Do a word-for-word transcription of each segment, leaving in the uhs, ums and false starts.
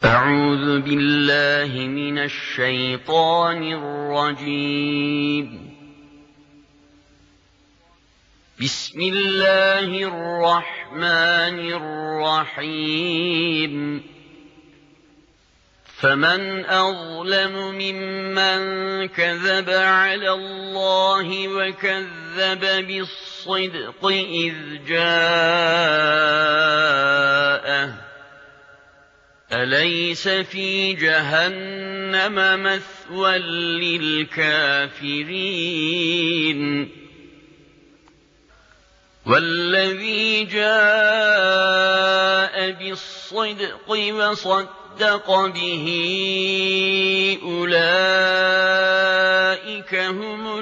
أعوذ بالله من الشيطان الرجيم. بسم الله الرحمن الرحيم. فمن أظلم ممن كذب على الله وكذب بالصدق إذ جاءه أليس في جهنم مثوى للكافرين والذي جاء بالصدق وصدق به أولئك هم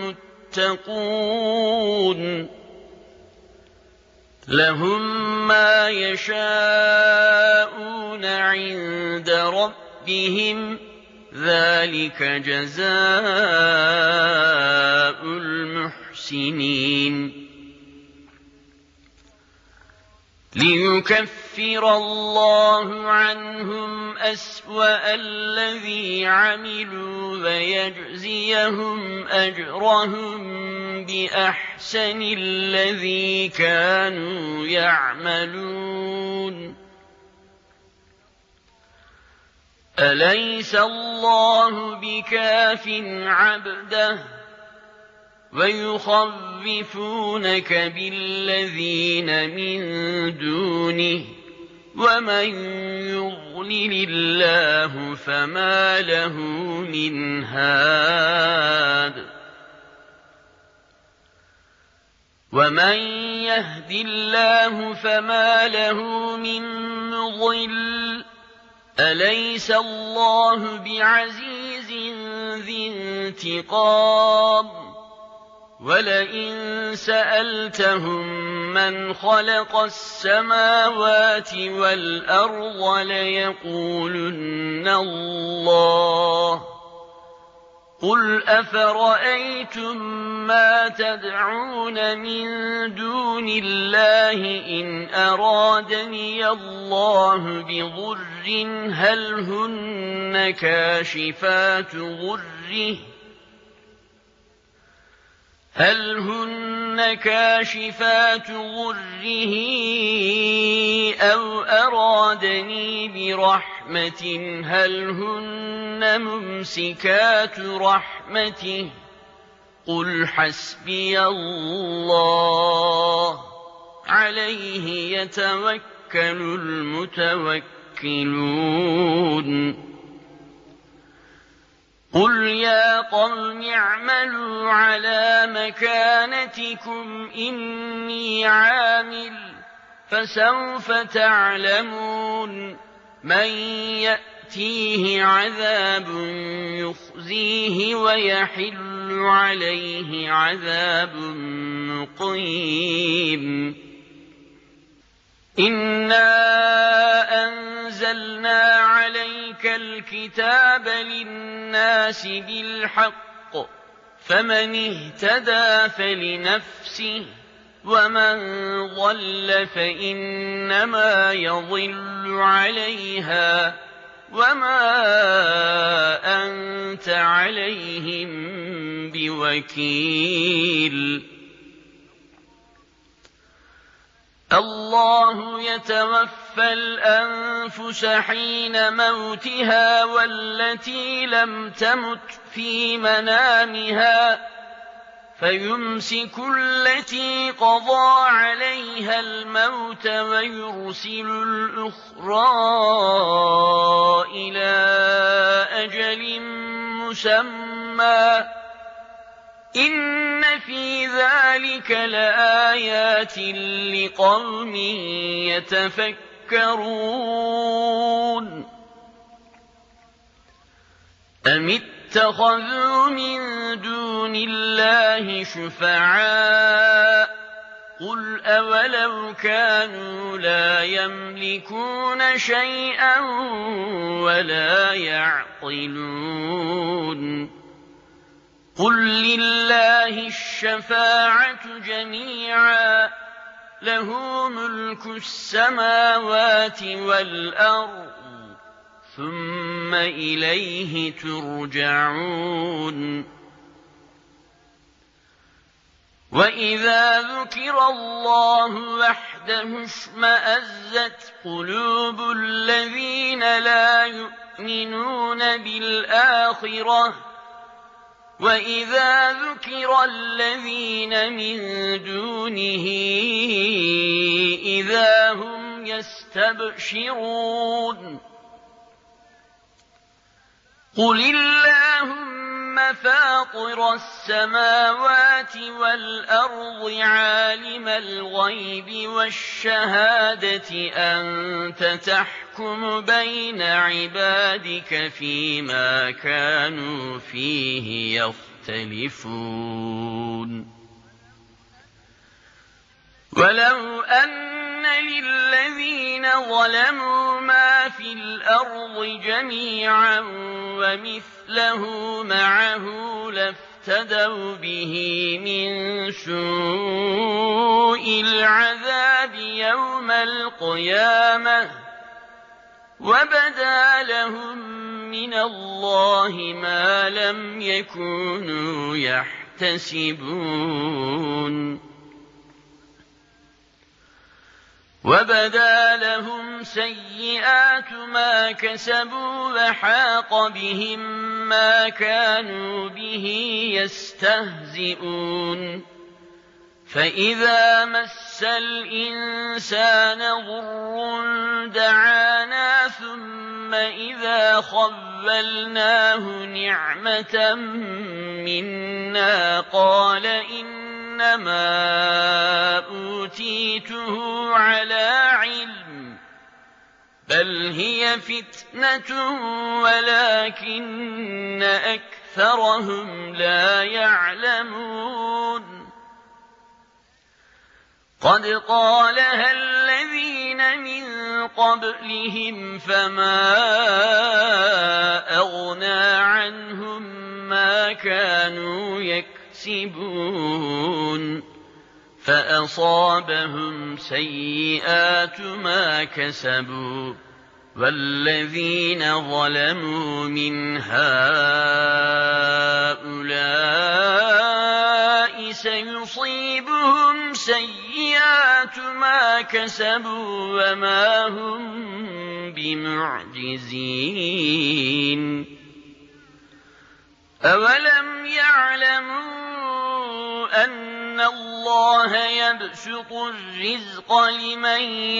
المتقون لهم ما يشاءون عند ربهم ذلك جزاء المحسنين ليكفر الله عنهم أسوأ الذي عملوا ويجزيهم أجرهم بأحسن الذي كانوا يعملون أليس الله بكاف عبده ويخوفونك بالذين من دونه ومن يضلل الله فما له من هاد ومن يهد الله فما له من مضل أليس الله بعزيز ذي انتقام ولئن سألتهم من خلق السماوات والأرض ليقولن الله قل أفرأيتم ما تدعون من دون الله إن أرادني الله بضر هل هن كاشفات ضره هل هن كاشفات ضره أو أرادني برحمة هل هن ممسكات رحمته قل حسبي الله عليه يتوكل المتوكلون قل يا قوم اعملوا على مكانتكم إني عامل فسوف تعلمون من يأتيه عذاب يخزيه ويحل عليه عذاب مقيم إنا أنزلنا عليك الكتاب للناس بالحق فمن اهتدى فلنفسه ومن ضل فإنما يضل عليها وما أنت عليهم بوكيل الله يتوفى الأنفس حين موتها والتي لم تمت في منامها فيمسك التي قضى عليها الموت ويرسل الأخرى إلى أجل مسمى إن في ذلك لآيات لقوم يتفكرون أم اتخذوا من دون الله شفعاء قل أولو كانوا لا يملكون شيئا ولا يعقلون قل لله الشفاعة جميعا له ملك السماوات والأرض ثم إليه ترجعون وإذا ذكر الله وحده اشمأزت قلوب الذين لا يؤمنون بالآخرة وإذا ذكر الذين من دونه إذا هم يستبشرون قل اللهم فاطر السماوات والأرض عالم الغيب والشهادة أنت تحكم بين عبادك فيما كانوا فيه يختلفون ولو أن للذين ظلموا ما في الأرض جميعا ومثله معه لافتدوا به من سوء العذاب يوم القيامة وبدا لهم من الله ما لم يكونوا يحتسبون وبدا لهم سيئات ما كسبوا وحاق بهم ما كانوا به يستهزئون فإذا مس الإنسان ضر دعانا ثم إذا خولناه نعمة منا قال إنما أوتيته على علم بل هي فتنة ولكن أكثرهم لا يعلمون قد قالها الذين من قبلهم فما أغنى عنهم ما كانوا يكسبون فأصابهم سيئات ما كسبوا والذين ظلموا من هؤلاء سيصيبهم سيئات ما كسبوا وما هم بمعجزين أولم يعلموا أن الله يبسط الرزق لمن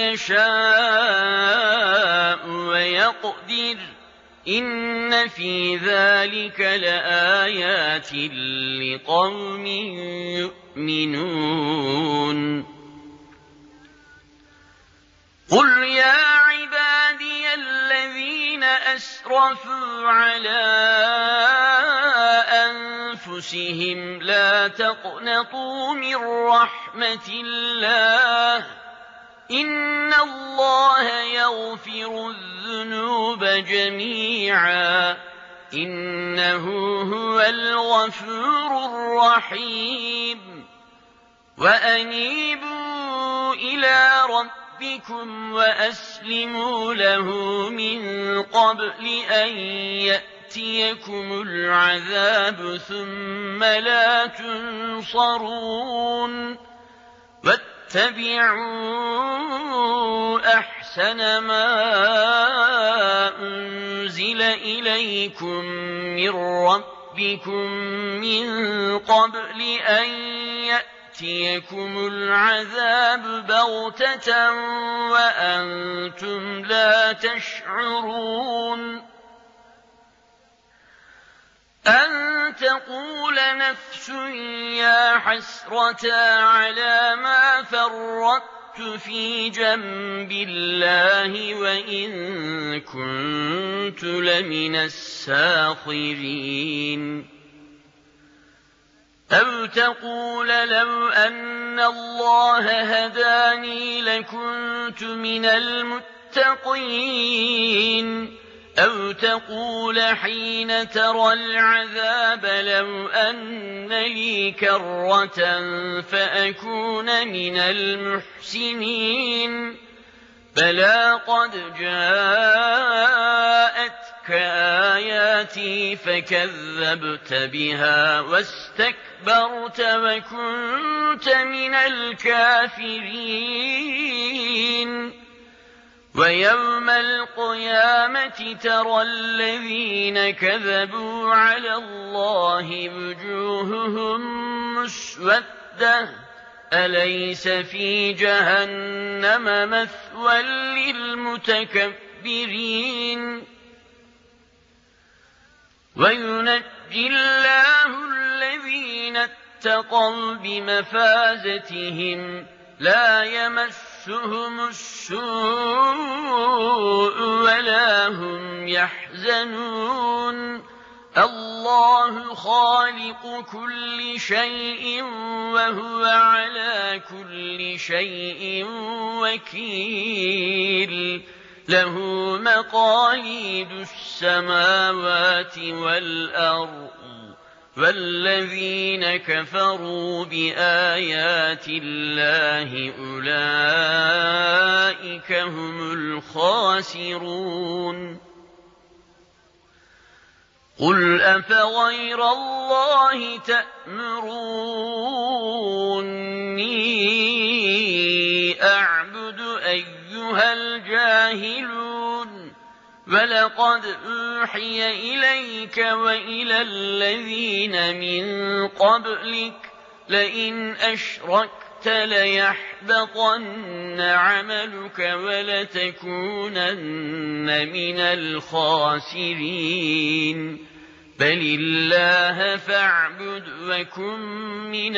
يشاء ويقدر إن في ذلك لآيات لقوم يؤمنون قل يا عبادي الذين أسرفوا على أنفسهم لا تقنطوا من رحمة الله إن الله يغفر الذنوب جميعا إنه هو الغفور الرحيم وأنيبوا إلى ربكم وأسلموا له من قبل أن يأتيكم العذاب ثم لا تنصرون واتبعوا أحسن ما أنزل إليكم من ربكم من قبل أن يأتيكم العذاب بغتة وأنتم لا تشعرون أن تقول نفس يا حسرة على ما فرطت في جنب الله وإن كنت لمن الساخرين أو تقول لو أن الله هداني لكنت من المتقين أو تقول حين ترى العذاب لو أن لي كرة فأكون من المحسنين بلى قد جاءتك آياتي فكذبت بها واستكبرت وكنت من الكافرين ويوم القيامة ترى الذين كذبوا على الله وجوههم مسودة أليس في جهنم مثوى للمتكبرين وينجي الله الذين اتقوا بمفازتهم لا يمسهم السوء ولا هم يحزنون الله خالق كل شيء وهو على كل شيء وكيل له مقاليد السماوات والأرض والذين كفروا بآيات الله أولئك هم الخاسرون قل أفغير الله تأمروني أعبد أيها الجاهلون ولقد أوحي إليك وإلى الذين من قبلك لئن أشركت ليحبطن عملك ولتكونن من الخاسرين بل الله فاعبد وكن من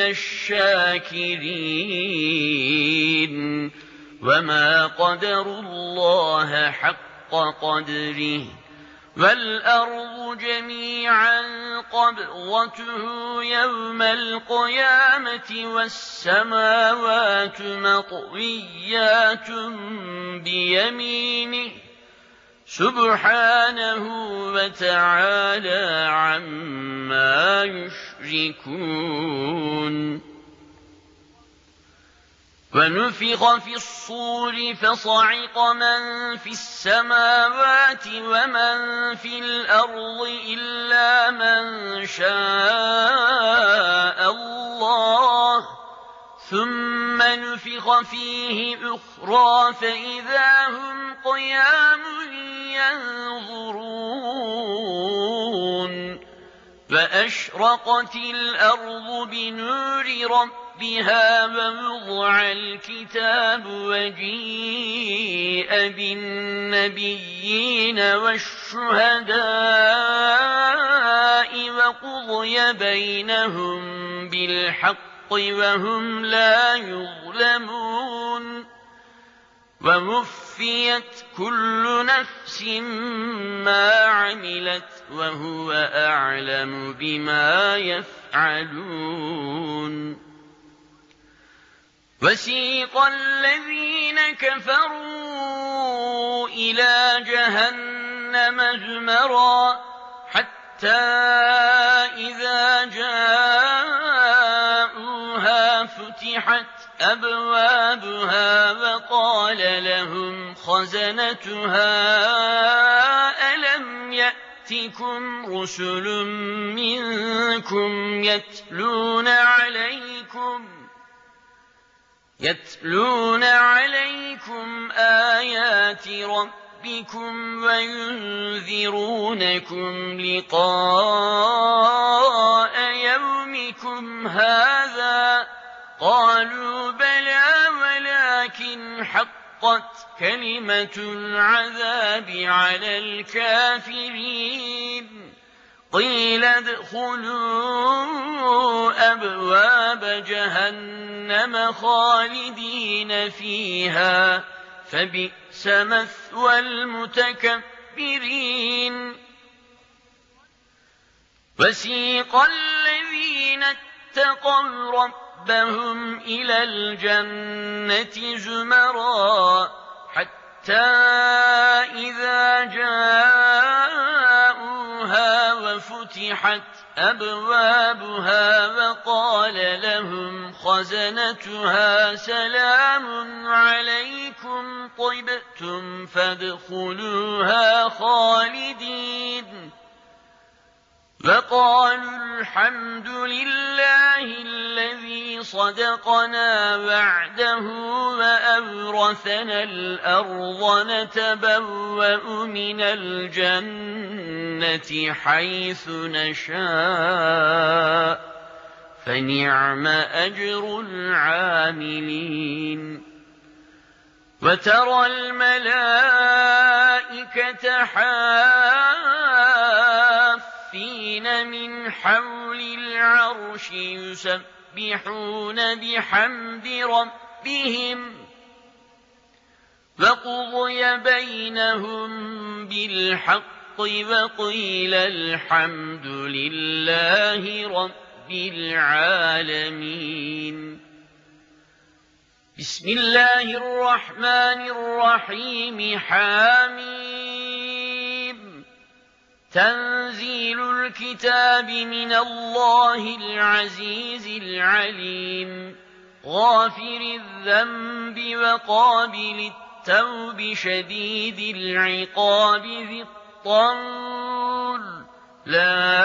الشاكرين وما قدروا الله حق قدره والأرض جميعا قبضته يوم القيامة والسماوات مطويات بيمينه سبحانه وتعالى عما يشركون ونفخ في الصور فصعق من في السماوات ومن في الأرض إلا من شاء الله ثم نفخ فيه أخرى فإذا هم قيام ينظرون فأشرقت الأرض بنور ربها ووضع الكتاب وجيء بالنبيين والشهداء وقضي بينهم بالحق وهم لا يظلمون ووفيت كل نفس ما عملت وهو أعلم بما يفعلون وسيق الذين كفروا إلى جهنم زمرا حتى إذا جاءوها فتحت أبوابها وقال لهم خزنتها ألم يأتكم رسل منكم يتلون عليكم يتلون عليكم آيات ربكم وينذرونكم لقاء يومكم هذا قالوا بلى ولكن حقت كلمة العذاب على الكافرين قيل ادخلوا أبواب جهنم خالدين فيها فبئس مثوى المتكبرين وسيق الذين اتقوا ربهم إلى الجنة زمرا حتى إذا جاءوها وفتحت أبوابها وقال لهم خزنتها سلام عليكم طبتم فادخلوها خالدين وقالوا الحمد لله الذي صدقنا وعده وأورثنا الأرض نتبوأ من الجنة حيث نشاء فنعم أجر العاملين وترى الملائكة حافين من حول العرش يسبحون بحمد ربهم وقضي بينهم بالحق وقيل الحمد لله رب العالمين بسم الله الرحمن الرحيم حميم تنزيل الكتاب من الله العزيز العليم غافر الذنب وقابل التوب شديد العقاب ذي الطول لا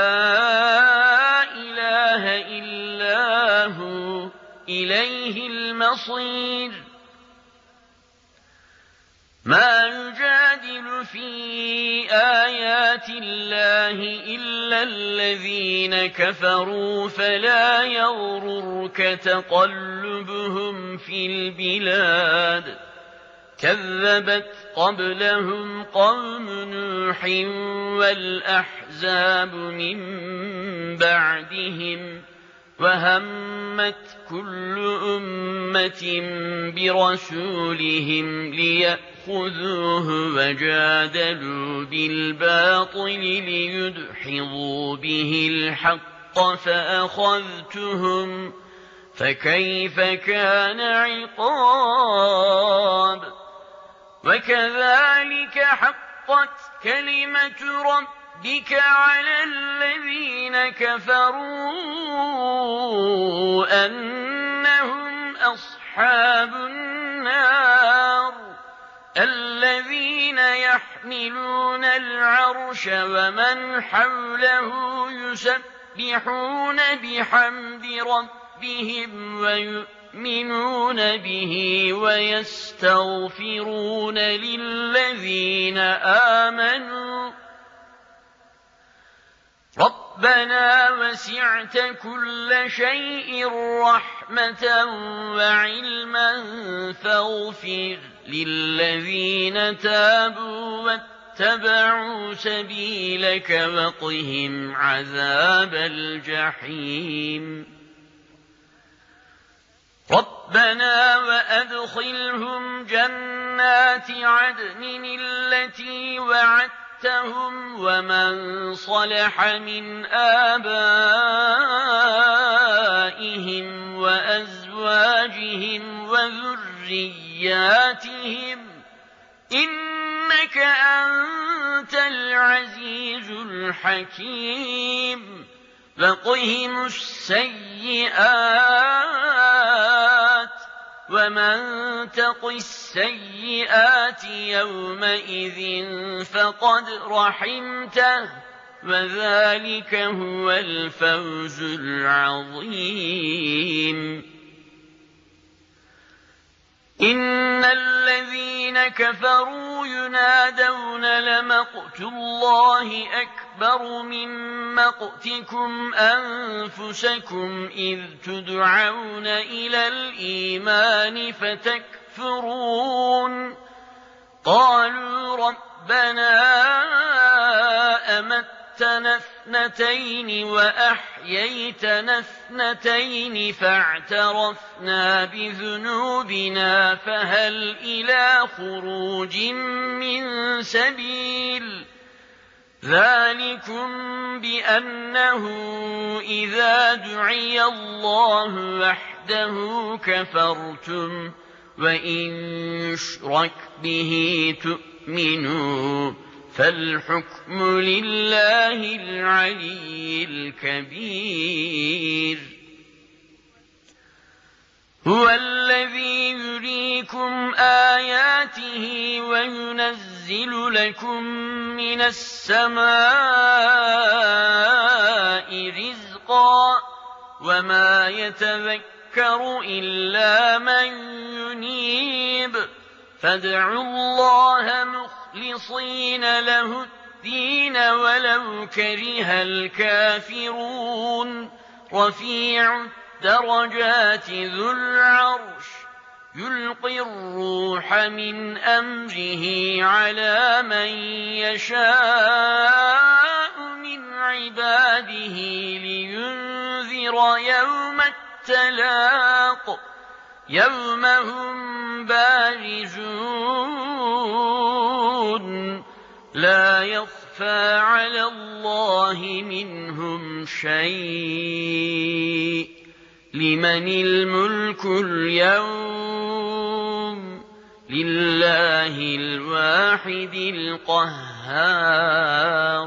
إله إلا هو إليه المصير ما يجادل في آيات الله إلا الذين كفروا فلا يغررك تقلبهم في البلاد كذبت قبلهم قوم نوح والأحزاب من بعدهم وهمت كل أمة برسولهم ليأخذوه وجادلوا بالباطل ليدحضوا به الحق فأخذتهم فكيف كان عقاب وكذلك حقت كلمة ربك بك على الذين كفروا أنهم أصحاب النار الذين يحملون العرش ومن حوله يسبحون بحمد ربهم ويؤمنون به ويستغفرون للذين آمنوا ربنا وسعت كل شيء رحمة وعلما فاغفر للذين تابوا واتبعوا سبيلك وقهم عذاب الجحيم ربنا وأدخلهم جنات عدن التي وعدت ومن صلح من آبائهم وأزواجهم وذرياتهم إنك أنت العزيز الحكيم وقهم السيئات ومن تق السيئات يومئذ فقد رحمته وذلك هو الفوز العظيم إن الذين كفروا ينادون لمقت الله أكبر من مقتكم أنفسكم إذ تدعون إلى الإيمان فتكفرون قالوا ربنا أمتنا اثنتين وأحييتنا اثنتين فاعترفنا بذنوبنا فهل إلى خروج من سبيل ذلكم بأنه إذا دعي الله وحده كفرتم وإن يشرك به تؤمنوا فالحكم لله العلي الكبير هو الذي يريكم آياته وينزل لكم من السماء رزقا وما يتذكر إلا من ينيب فادعوا الله مخلصين له الدين ولو كره الكافرون رفيع الدرجات ذو العرش يلقي الروح من أمره على من يشاء من عباده لينذر يوم التلاق يوم هم بارزون لا يخفى على الله منهم شيء لمن الملك اليوم لله الواحد القهار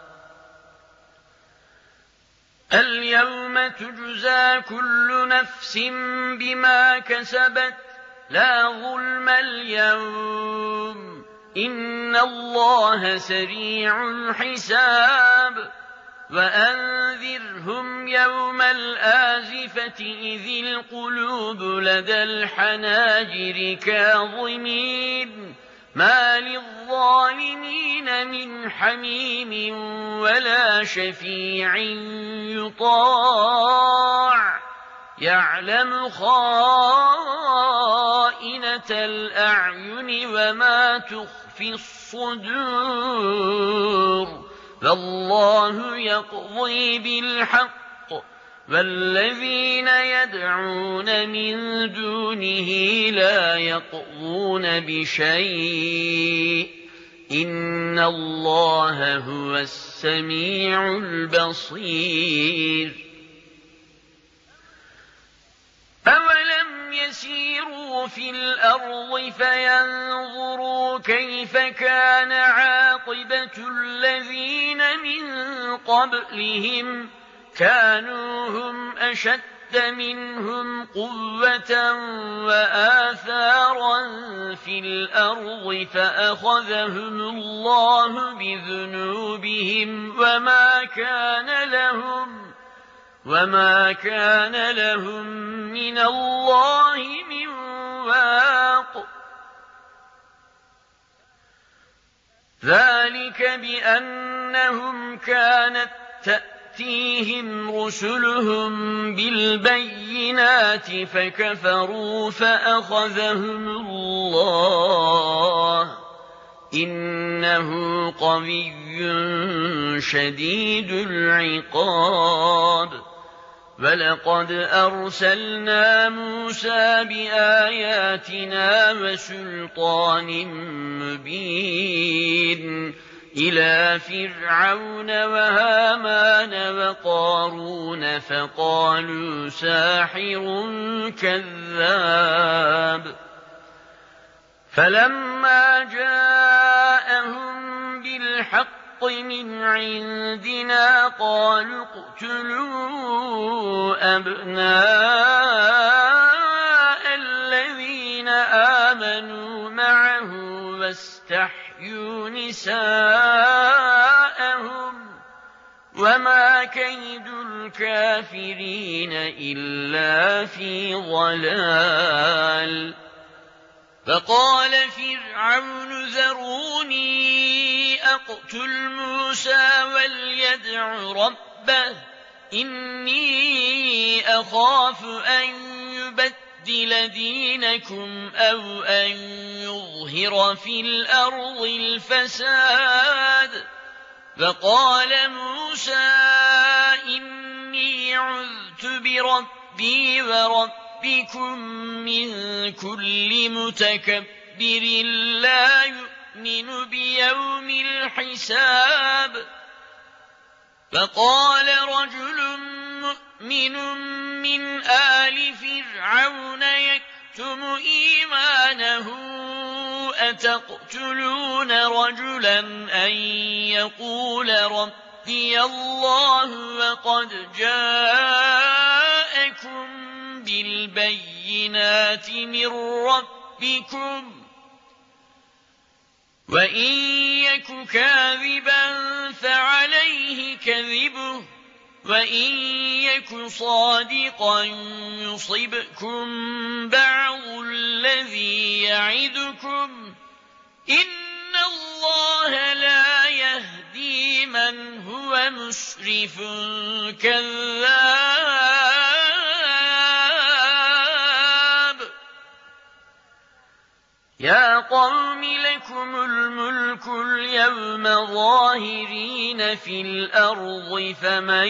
اليوم تجزى كل نفس بما كسبت لا ظلم اليوم إن الله سريع الحساب وأنذرهم يوم الآزفة إذ القلوب لدى الحناجر كاظمين ما للظالمين من حميم ولا شفيع يطاع يعلم خائنة الأعين وما تخفي الصدور فالله يقضي بالحق والذين يدعون من دونه لا يقضون بشيء إن الله هو السميع البصير أولم يسيروا في الأرض فينظروا كيف كان عاقبة الذين من قبلهم كانوا هم أشد منهم قوة وآثارا في الأرض فأخذهم الله بذنوبهم وما كان لهم وما كان لهم من الله من واق ذلك بأنهم كانت تأتيهم رسلهم بالبينات فكفروا فأخذهم الله إنه قوي شديد العقاب ولقد أرسلنا موسى بآياتنا وسلطان مبين إلى فرعون وهامان وقارون فقالوا ساحر كذاب فلما جاءهم بالحق من عندنا قالوا اقتلوا أبناء الذين آمنوا معه واستحيوا نساءهم وما كيد الكافرين إلا في ضلال فقال فرعون ذروني أقتل موسى وليدع ربه إني أخاف أن يبدل دينكم أو أن يظهر في الأرض الفساد فقال موسى إني عذت بربي وربكم من كل متكبر لا يؤمن بيوم الحساب فقال رجل مؤمن من آل فرعون يكتم إيمانه أتقتلون رجلا أن يقول ربي الله وقد جاءكم بالبينات من ربكم وإن يك كاذبا فعليه كذبه وإن يك صادقا يصبكم بعض الذي يعدكم إن الله لا يهدي من هو مسرف كذاب. يا قوم لكم الملك اليوم ظاهرين في الأرض فمن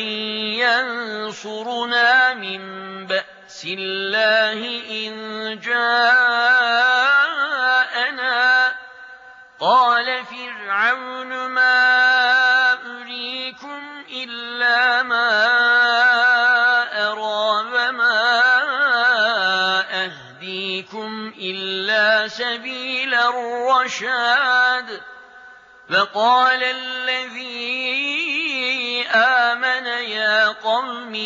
ينصرنا من بأس الله إن جاءنا. قال فرعون ما أريكم إلا ما أرى وما أهديكم إلا سبيل الرشاد. فقال الذي آمن يا قوم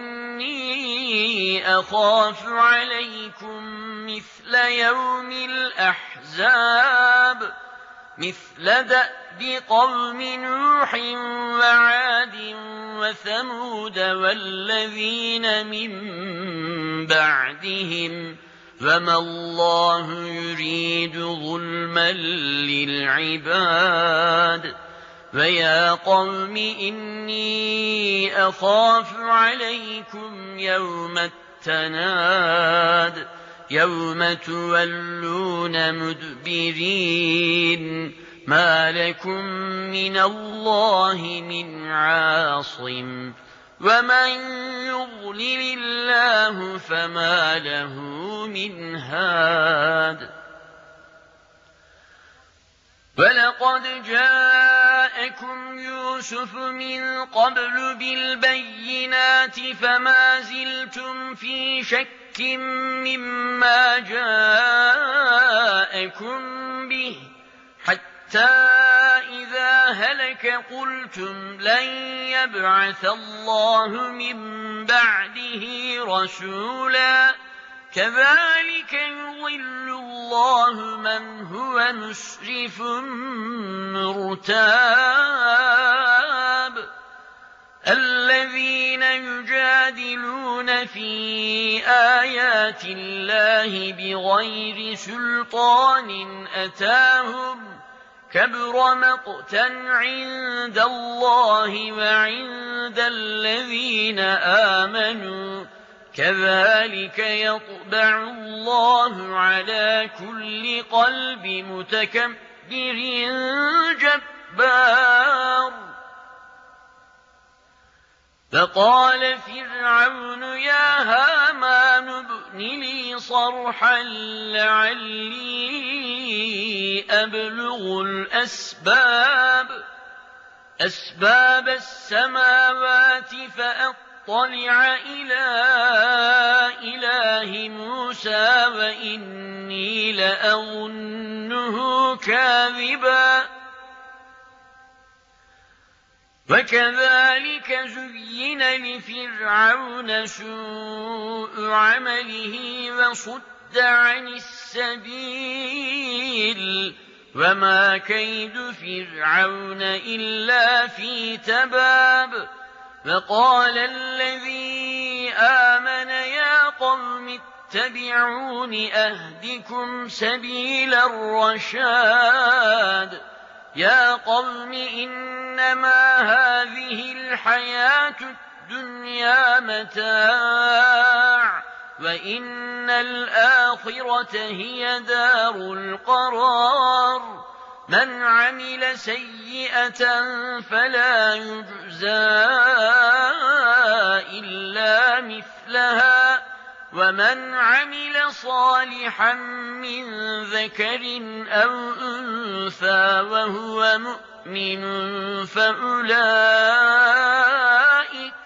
إني أخاف عليكم مثل يوم الأحزاب مثل دأب قوم نوح وعاد وثمود والذين من بعدهم وما الله يريد ظلما للعباد. ويا قوم إني أخاف عليكم يوم التناد يوم تولون مدبرين ما لكم من الله من عاصم ومن يضلل الله فما له من هاد. ولقد جاءكم يوسف من قبل بالبينات فما زلتم في شك مما جاءكم به حتى إذا هلك قلتم لن يبعث الله من بعده رسولا كذلك يضل الله من هو مسرف مرتاب. الذين يجادلون في آيات الله بغير سلطان أتاهم كبر مقتا عند الله وعند الذين آمنوا كذلك يطبع الله على كل قلب متكبر جبار. فقال فرعون يا هامان ابن لي صرحا لعلي أبلغ الأسباب أسباب السماوات فأطلع إلى إله موسى وإني لأظنه كاذبا. وكذلك زين لفرعون سوء عمله وصد عن السبيل وما كيد فرعون إلا في تباب. فقال الذي آمن يا قوم اتبعون أهدكم سبيل الرشاد. يا قوم إنما هذه الحياة الدنيا متاع وإن الآخرة هي دار القرار. من عمل سيئة فلا يجزى إلا مثلها ومن عمل صالحا من ذكر أو أنثى وهو مؤمن فأولئك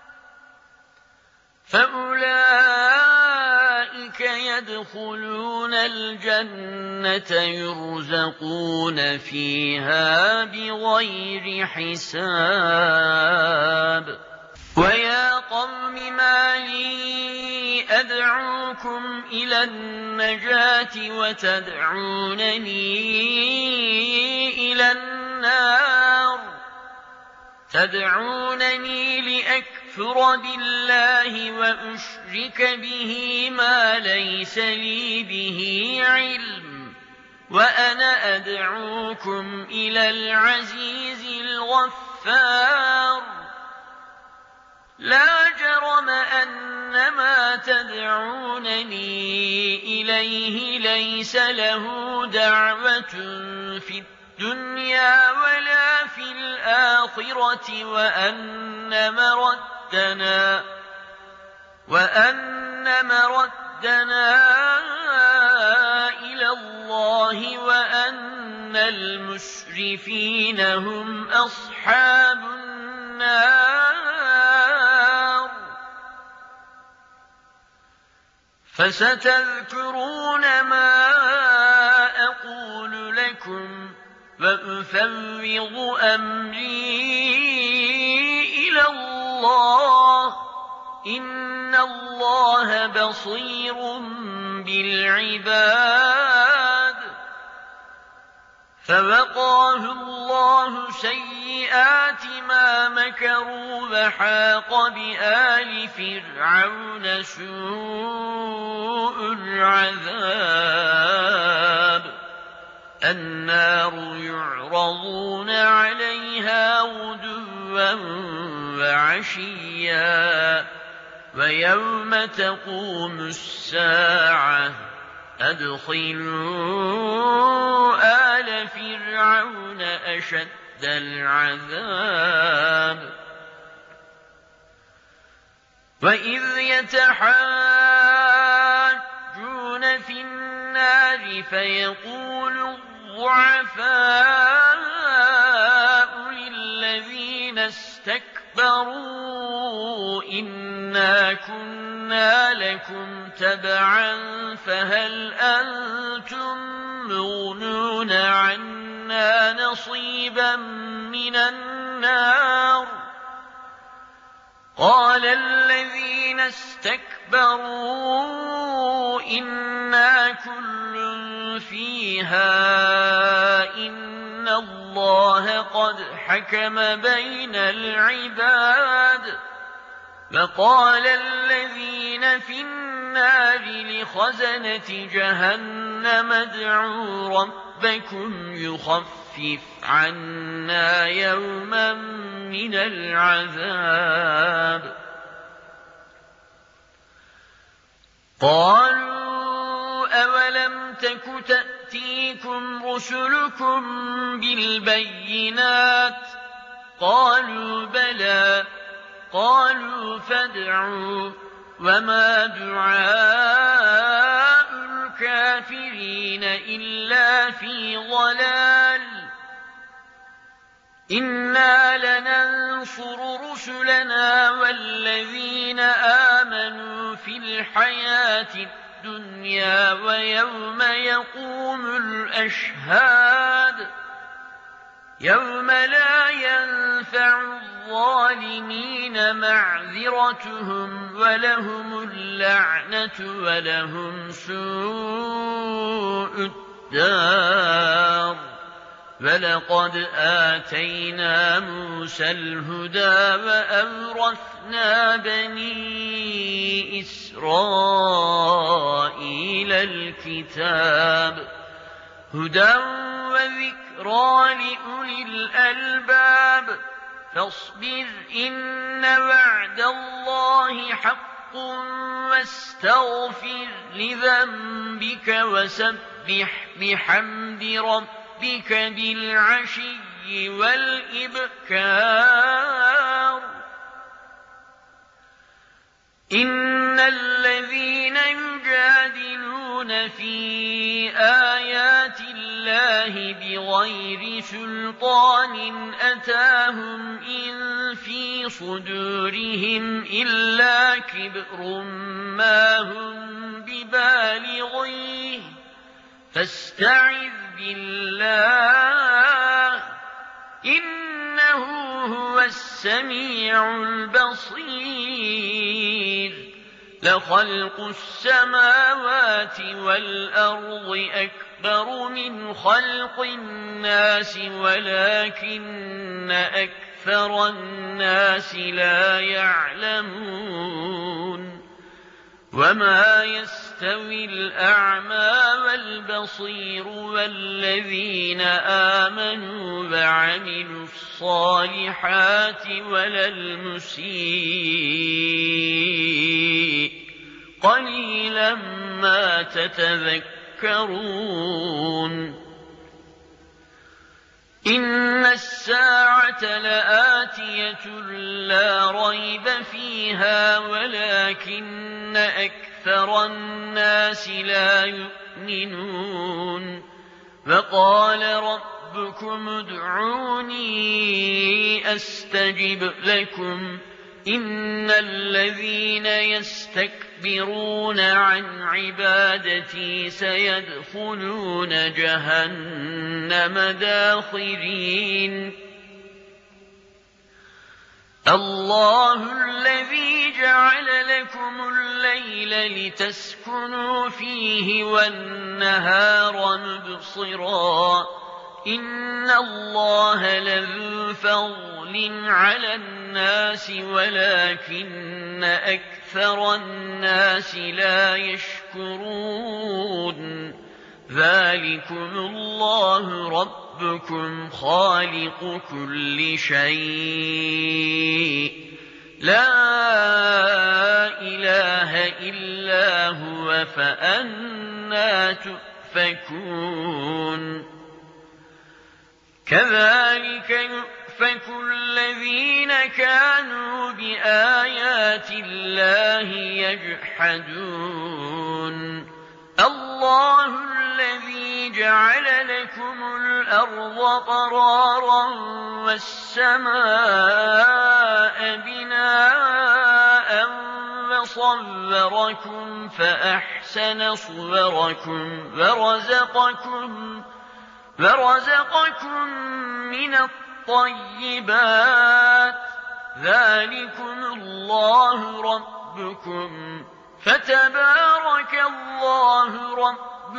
فأولئك يدخلون الجنة يرزقون فيها بغير حساب. ويا قوم ما لي أدعوكم إلى النجاة وتدعونني إلى النار تدعونني لأكفر بالله وأشرك به ما ليس لي به علم وأنا أدعوكم إلى العزيز الغفار لا جرم أن ما تدعونني إليه ليس له دعوة في الدنيا ولا في الآخرة وأن مردنا وأن مردنا إلى الله وأن المسرفين هم أصحاب النار فستذكرون ما أقول لكم وأفوض أمري إلى الله إن الله بصير بالعباد فوقاه الله سيئات ما مكروا وحاق بآل فرعون سوء العذاب النار يعرضون عليها غدوا وعشيا ويوم تقوم الساعة أدخلوا آل فرعون أشد العذاب وإذ يتحاجون في النار فيقول الضعفاء للذين استكبروا إنا كنا لكم تبعا فهل أنتم مغنون عنا نصيبا من النار قال الذين استكبروا إنا كل فيها إن الله قد حكم بين العباد فقال الذين في النار لخزنة جهنم ادعوا ربكم يخفف عنا يوما من العذاب قالوا أولم تك تأتيكم رسلكم بالبينات قالوا بلى قالوا فادعوا وما دعاء الكافرين إلا في ضلال إنا لننصر رسلنا والذين آمنوا في الحياة الدنيا ويوم يقوم الأشهاد يوم لا ينفع الظالمين معذرتهم ولهم اللعنة ولهم سوء الدار ولقد آتينا موسى الهدى وأورثنا بني إسرائيل الكتاب هدى وذكرى لأولي الألباب فاصبر إن وعد الله حق واستغفر لذنبك وسبح بحمد ربك بالعشي والإبكار إن الذين يجادلون في آيات الله بغير سلطان أتاهم إن في صدورهم إلا كبر ما هم ببالغيه فاستعذ بالله إنه هو السميع البصير لخلق السماوات والأرض أكبر من خلق الناس ولكن أكثر أكثر الناس لا يعلمون وما يستوي الأعمى والبصير والذين آمنوا وعملوا الصالحات ولا المسيء قليلا ما تتذكرون إن الساعة لآتية لا ريب فيها ولكن أكثر الناس لا يؤمنون وقال ربكم ادعوني أستجب لكم إن الذين يستكبرون عن عبادتي سيدخلون جهنم داخرين الله الذي جعل لكم الليل لتسكنوا فيه والنهار مبصرا إن الله لذو فضل على الناس ولكن أكثر الناس لا يشكرون ذلكم الله ربكم خالق كل شيء لا إله إلا هو فأنى تؤفكون كذلك يؤفك الذين كانوا بآيات الله يجحدون الله الذي جعل لكم الأرض قرارا والسماء بناء وصوركم فأحسن صوركم ورزقكم ورزقكم من الطيبات ذلكم الله ربكم فتبارك الله رب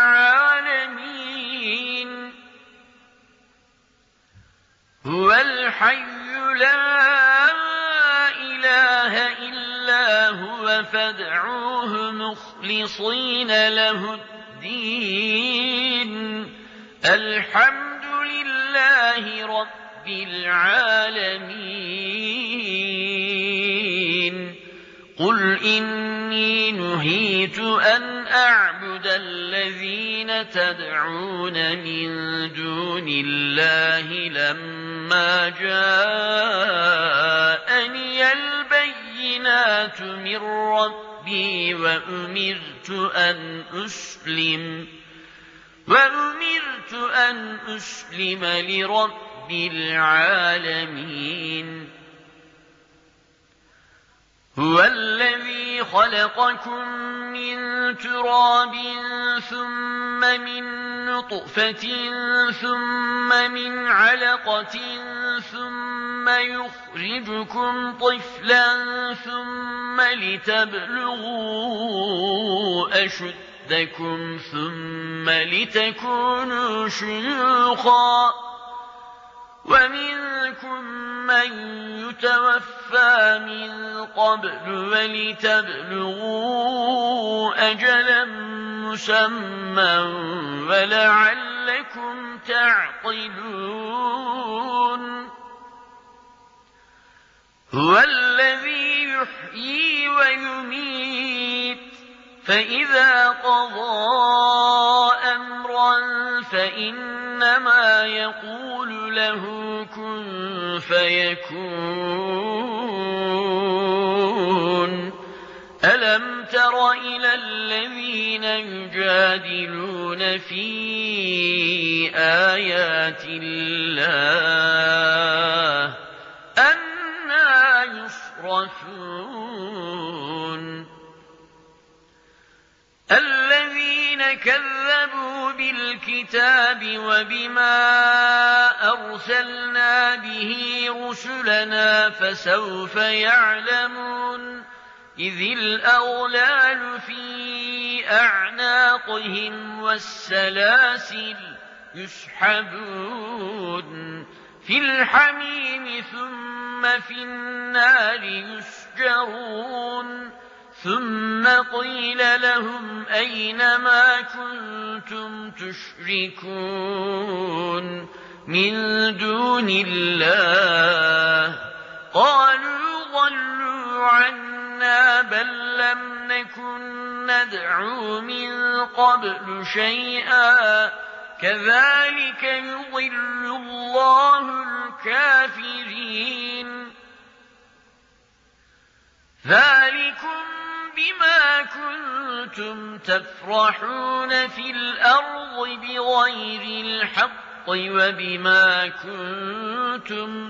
العالمين هو الحي لا إله إلا هو فادعوه مخلصين له الدين الحمد لله رب العالمين قل إني نهيت أن أعبد الذين تدعون من دون الله لما جاءني البينات من ربي وأمرت أن أسلم وأمرت أن أسلم لرب العالمين هو الذي خلقكم من تراب ثم من نطفة ثم من علقة ثم يخرجكم طفلا ثم لتبلغوا أشدكم ثم لتكونوا شيوخا ومنكم من يتوفى من قبل ولتبلغوا أجلا مسمى ولعلكم تعقلون هو الذي يحيي ويميت فإذا قضى أمرا فإنما يقول له كن فيكون ألم تر إلى الذين يجادلون في آيات الله أنى يصرفون الذين كذبوا بالكتاب وبما أرسلنا به رسلنا فسوف يعلمون إذ الأغلال في أعناقهم والسلاسل يسحبون في الحميم ثم في النار يسجرون ثم قيل لهم أين ما كنتم تشركون من دون الله قالوا ضلوا عنا بل لم نكن ندعو من قبل شيئا كذلك يضل الله الكافرين ذلكم بما كنتم تفرحون في الأرض بغير الحق وبما كنتم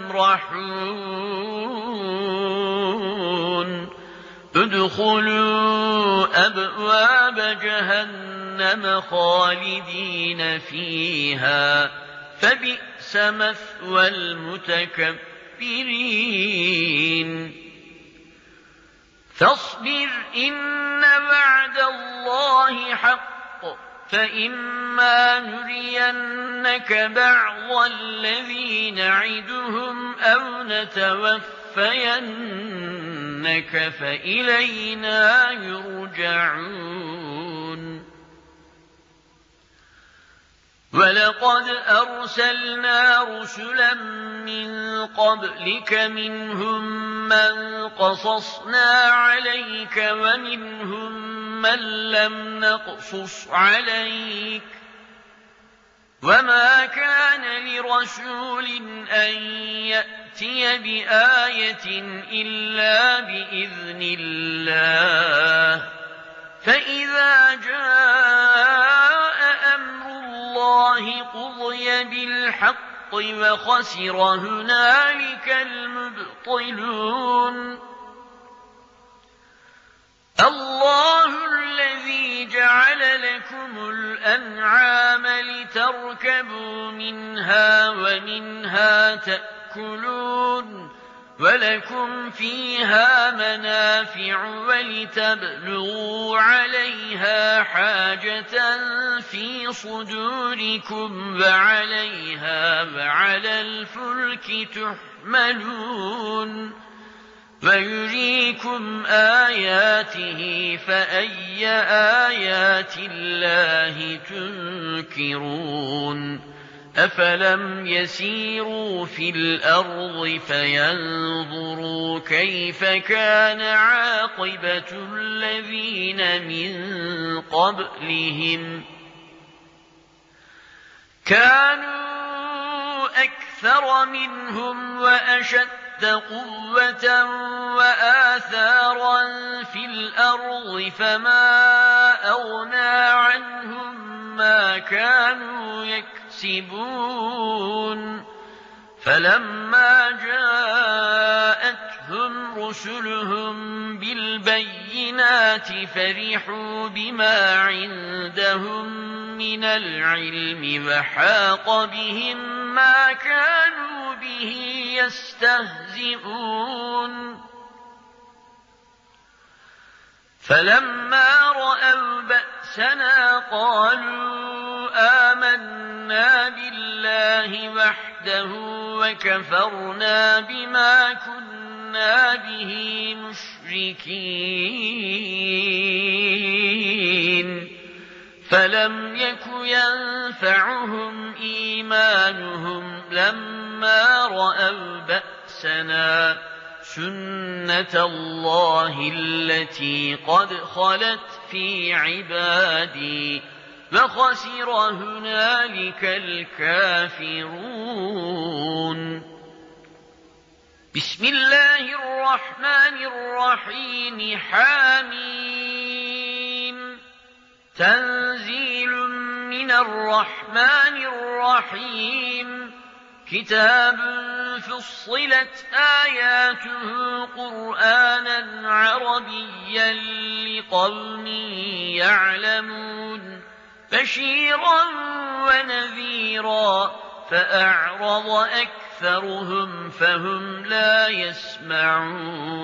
تمرحون ادخلوا أبواب جهنم خالدين فيها فبئس مثوى المتكبرين فاصبر إن وعد الله حق فإما نرينك بعض الذي نعدهم أو نتوفينك فإلينا يرجعون ولقد أرسلنا رسلا من قبلك منهم من قصصنا عليك ومنهم من لم نقصص عليك وما كان لرسول أن يأتي بآية إلا بإذن الله فإذا جاء أمر الله قضي بالحق وخسر هنالك المبطلون الله الذي جعل لكم الأنعام لتركبوا منها ومنها تأكلون ولكم فيها منافع ولتبلغوا عليها حاجة في صدوركم وعليها وعلى الفلك تحملون ويريكم آياته فأي آيات الله تنكرون أفلم يسيروا في الأرض فينظروا كيف كان عاقبة الذين من قبلهم كانوا أكثر منهم وأشد قوة وآثارا في الأرض فما أغنى عنهم ما كانوا يكسبون فلما جاءتهم رسلهم بالبينات فرحوا بما عندهم من العلم وحاق بهم ما كانوا به يستهزئون فلما رأوا بأسنا قالوا آمنا بالله وحده وكفرنا بما كنا به مشركين فلم يك ينفعهم إيمانهم لما رأوا بأسنا سنة الله التي قد خلت في عبادي وخسر هنالك الكافرون بسم الله الرحمن الرحيم حميم تنزيل من الرحمن الرحيم كتاب فصلت آياته قرآنا عربيا لقوم يعلمون بشيرا ونذيرا فأعرض أكثرهم فهم لا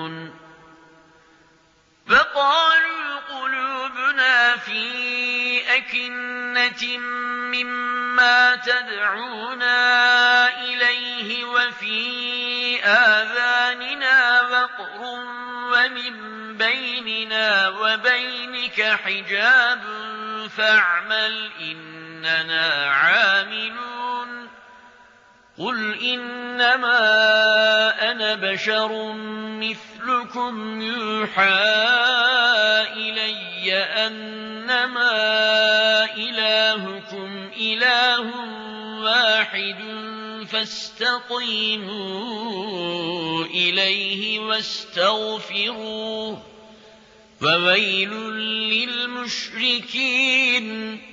يسمعون فقالوا قلوبنا في أكنة مما تدعونا إليه وفي آذاننا وقر ومن بيننا وبينك حجاب فاعمل إننا عاملون قل إنما أنا بشر مثلكم يوحى إلي أنما إلهكم إله واحد فاستقيموا إليه واستغفروه وويل للمشركين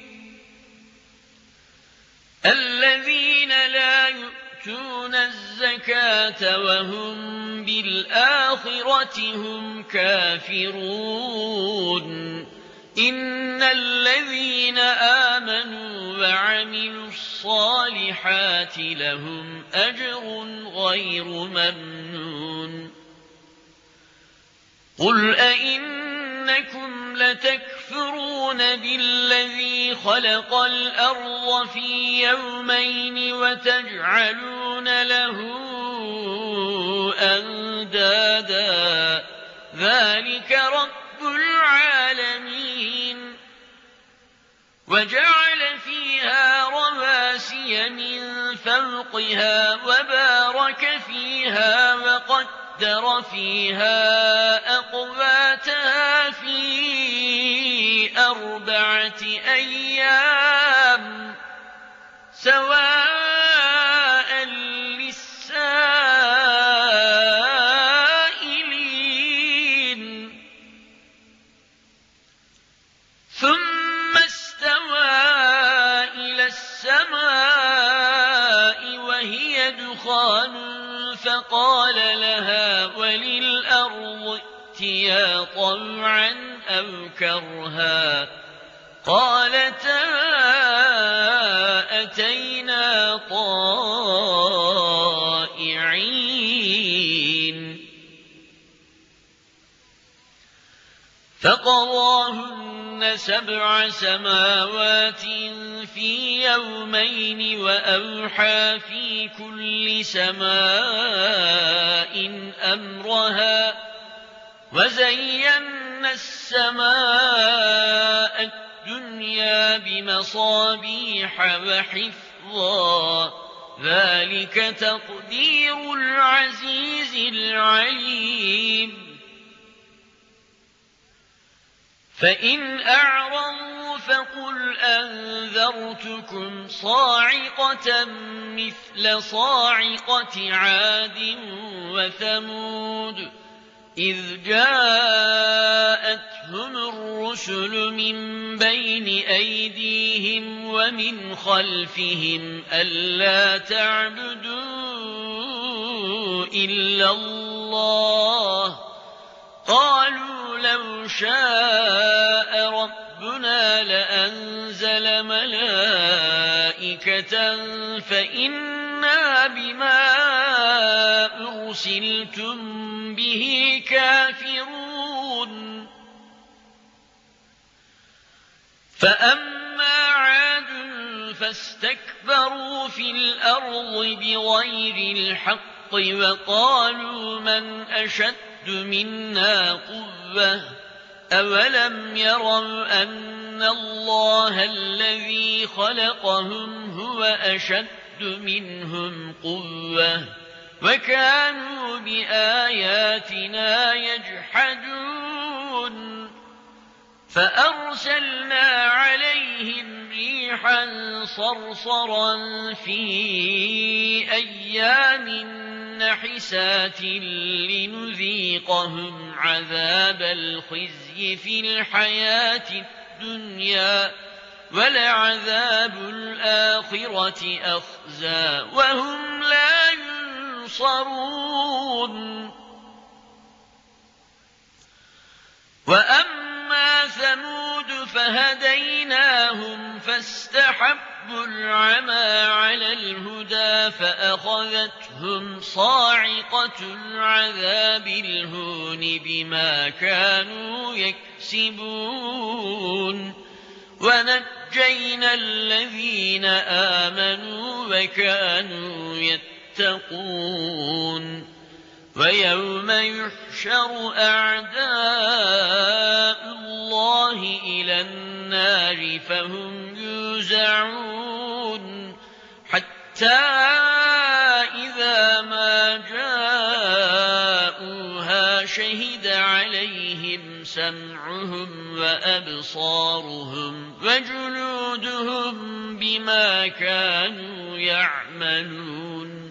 الذين لا يؤتون الزكاة وهم بالآخرة هم كافرون إن الذين آمنوا وعملوا الصالحات لهم أجر غير ممنون قل أئنكم لتكفرون بالذي خلق الأرض في يومين وتجعلون له أندادا ذلك رب العالمين وجعل فيها رواسي من فوقها وبارك فيها وقدر قدر فيها أقواتها في أربعة أيام سواء للسائلين ثم استوى إلى السماء وهي دخان فقال لها وللأرض ائتيا طوعا أو كرها قالتا أتينا طائعين فقضاهن سبع سماوات في يومين وأوحى في كل سماء أمرها وزينا السماء الدنيا بمصابيح وحفظا ذلك تقدير العزيز العليم فإن أعرضوا فقل أنذرتكم صاعقة مثل صاعقة عاد وثمود إذ جاءتهم الرسل من بين أيديهم ومن خلفهم ألا تعبدوا إلا الله قالوا لو شاء ربنا لأنزل ملائكة فإنا بما أرسلتم به كافرون فأما عاد فاستكبروا في الأرض بغير الحق وقالوا من أشد منا قوة أولم يروا أن الله الذي خلقهم هو أشد منهم قوة وكانوا بآياتنا يجحدون فأرسلنا عليهم ريحا صرصرا في أيام نحسات لنذيقهم عذاب الخزي في الحياة الدنيا ولعذاب الآخرة أخزى وهم لا ينصرون وأما ثمود فهديناهم فاستحبوا العمى على الهدى فأخذتهم صاعقة العذاب الهون بما كانوا يكسبون ونجينا الذين آمنوا وكانوا يتقون ويوم يحشر أعداء الله إلى النار فهم يوزعون حتى إذا ما جاءوها شهد عليهم سمعهم وأبصارهم وجلودهم بما كانوا يعملون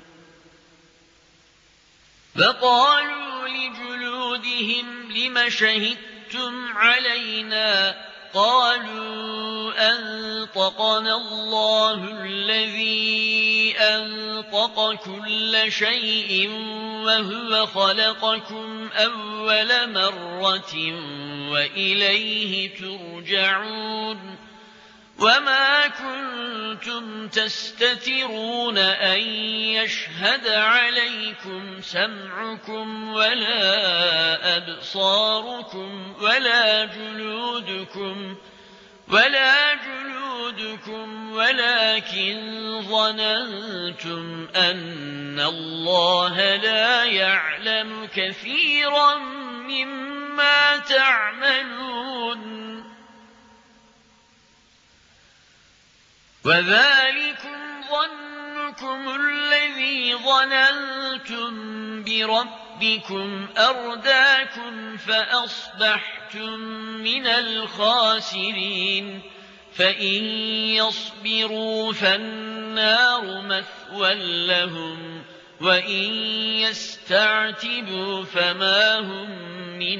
فقالوا لجلودهم لم شهدتم علينا قالوا أنطقنا الله الذي أنطق كل شيء وهو خلقكم أول مرة وإليه ترجعون وما كنتم تستترون أن يشهد عليكم سمعكم ولا أبصاركم ولا جلودكم ولا جلودكم ولكن ظننتم أن الله لا يعلم كثيرا مما تعملون وذلكم ظنكم الذي ظننتم بربكم أرداكم فأصبحتم من الخاسرين فإن يصبروا فالنار مثوى لهم وإن يستعتبوا فما هم من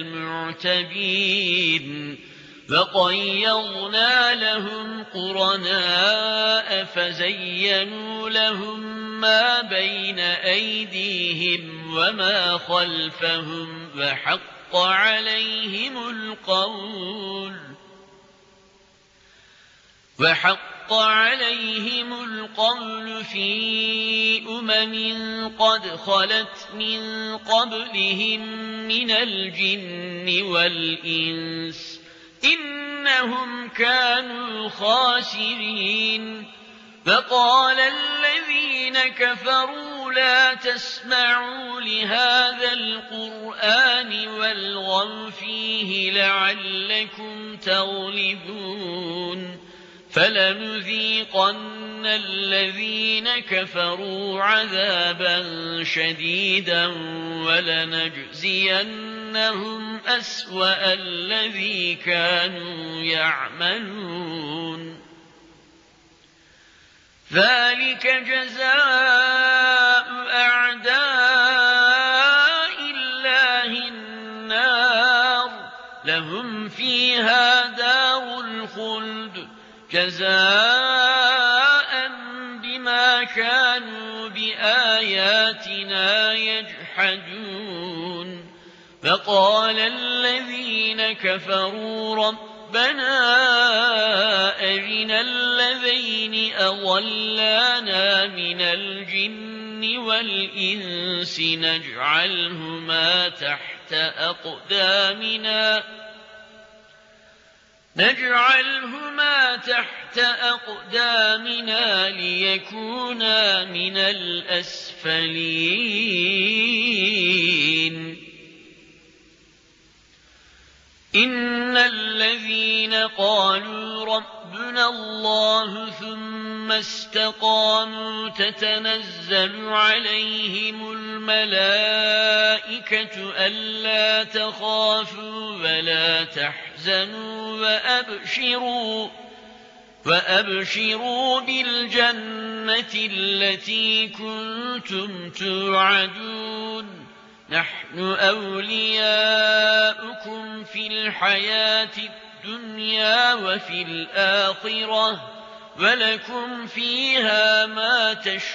المعتبين فقيضنا لهم قرناء فزينوا لهم ما بين أيديهم وما خلفهم وحق عليهم القول وحق عليهم القول في أمم قد خلت من قبلهم من الجن والإنس إنهم كانوا خاسرين فقال الذين كفروا لا تسمعوا لهذا القرآن والغوا فيه لعلكم تغلبون فلنذيقن الذين كفروا عذابا شديدا ولنجزينهم أسوأ الذي كانوا يعملون ذلك جزاء أعداء الله النار لهم فيها دار الخلد جزاء بما كانوا بآياتنا يجحدون فقال الذين كفروا ربنا أرنا الذين أضلانا من الجن والإنس نجعلهما تحت أقدامنا نجعلهما تحت أقدامنا ليكونا من الأسفلين إن الذين قالوا ربنا الله ثم استقاموا تتنزل عليهم الملائكة ألا تخافوا ولا تحزنوا وأبشروا وأبشروا بالجنة التي كنتم توعدون نحن أولياؤكم في الحياة الدنيا وفي الآخرة ولكم فيها ما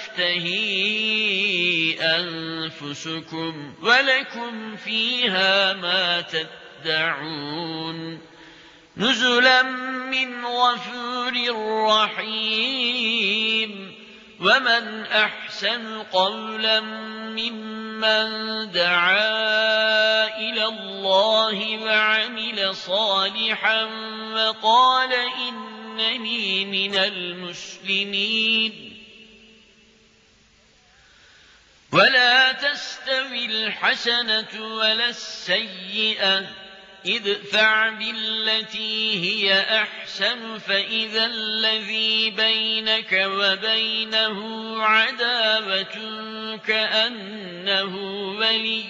تشتهي أنفسكم ولكم فيها ما تدعون نزلا من غفور رحيم ومن أحسن قولا ممن دعا إلى الله وعمل صالحا وقال إنني من المسلمين ولا تستوي الحسنة ولا السيئة ادفع بالتي هي أحسن فإذا الذي بينك وبينه عداوة كأنه ولي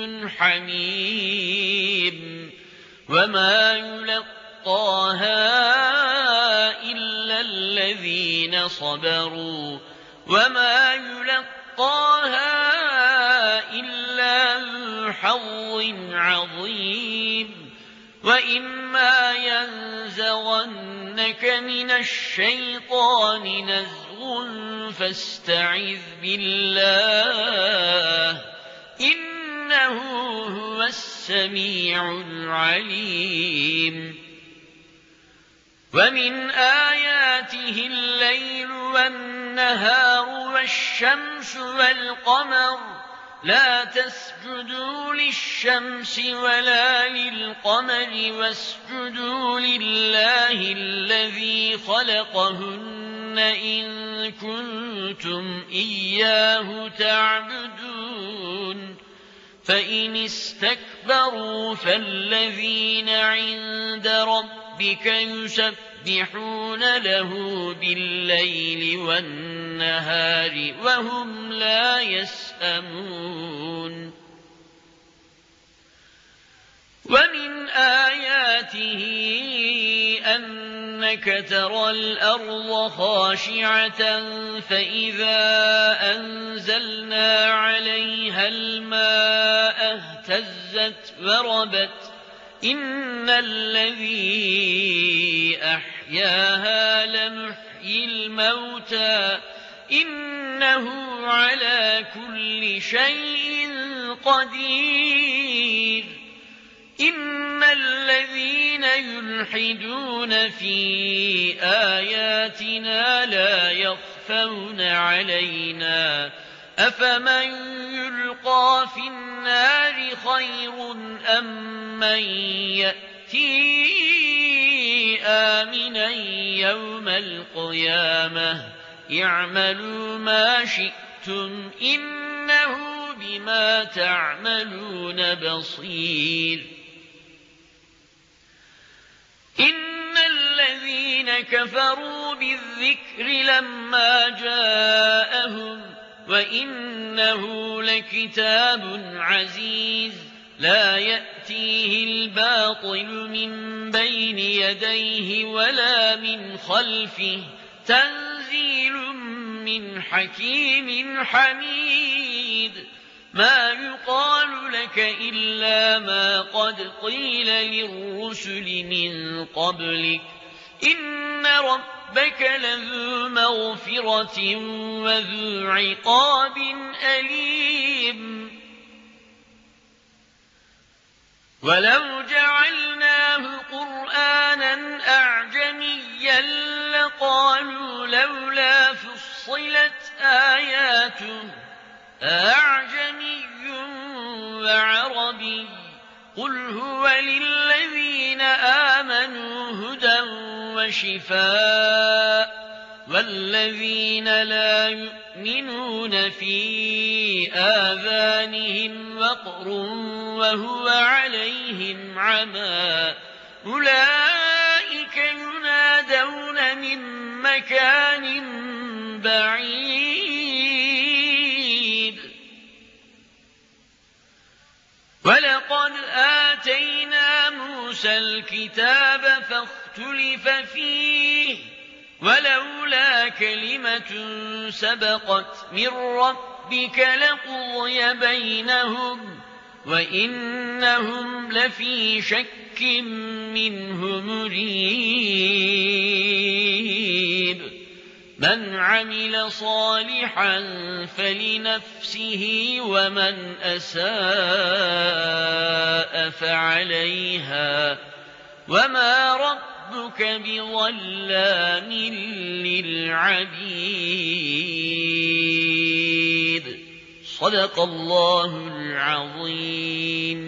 حميم وما يلقاها إلا الذين صبروا وما يلقاها إلا ذو حظ عظيم وإما ينزغنك من الشيطان نزغ فاستعذ بالله إنه هو السميع العليم ومن آياته الليل والنهار والشمس والقمر لا تسجدوا للشمس ولا للقمر واسجدوا لله الذي خلقهن إن كنتم إياه تعبدون فإن استكبروا فالذين عند ربك يسبحون له بالليل والنهار وهم لا يسأمون ومن آياته أنك ترى الأرض خاشعة فإذا أنزلنا عليها الماء اهتزت وربت إن الذي أحياها لمحيي الموتى إنه على كل شيء قدير إن الذين يلحدون في آياتنا لا يخفون علينا أفمن يلقى في النار خير أم من يأتي آمنا يوم القيامة اعملوا ما شئتم إنه بما تعملون بصير إن الذين كفروا بالذكر لما جاءهم وإنه لكتاب عزيز لا يأتيه الباطل من بين يديه ولا من خلفه تنزيل من حكيم حميد ما يقال لك إلا ما قد قيل للرسل من قبلك إن ربك لذو مغفرة وذو عقاب أليم ولو جعلناه قرآنا أعجميا لقالوا لولا فصلت آياته أعجمي وعربي قل هو للذين آمنوا هدى وشفاء والذين لا يؤمنون في آذانهم وقر وهو عليهم عمى أولئك ينادون من مكان بعيد ولقد آتينا موسى الكتاب فاختلف فيه ولولا كلمة سبقت من ربك لقضي بينهم وإنهم لفي شك منه مريب من عمل صالحا فلنفسه ومن أساء فعليها وما ربك بظلام للعبيد صدق الله العظيم.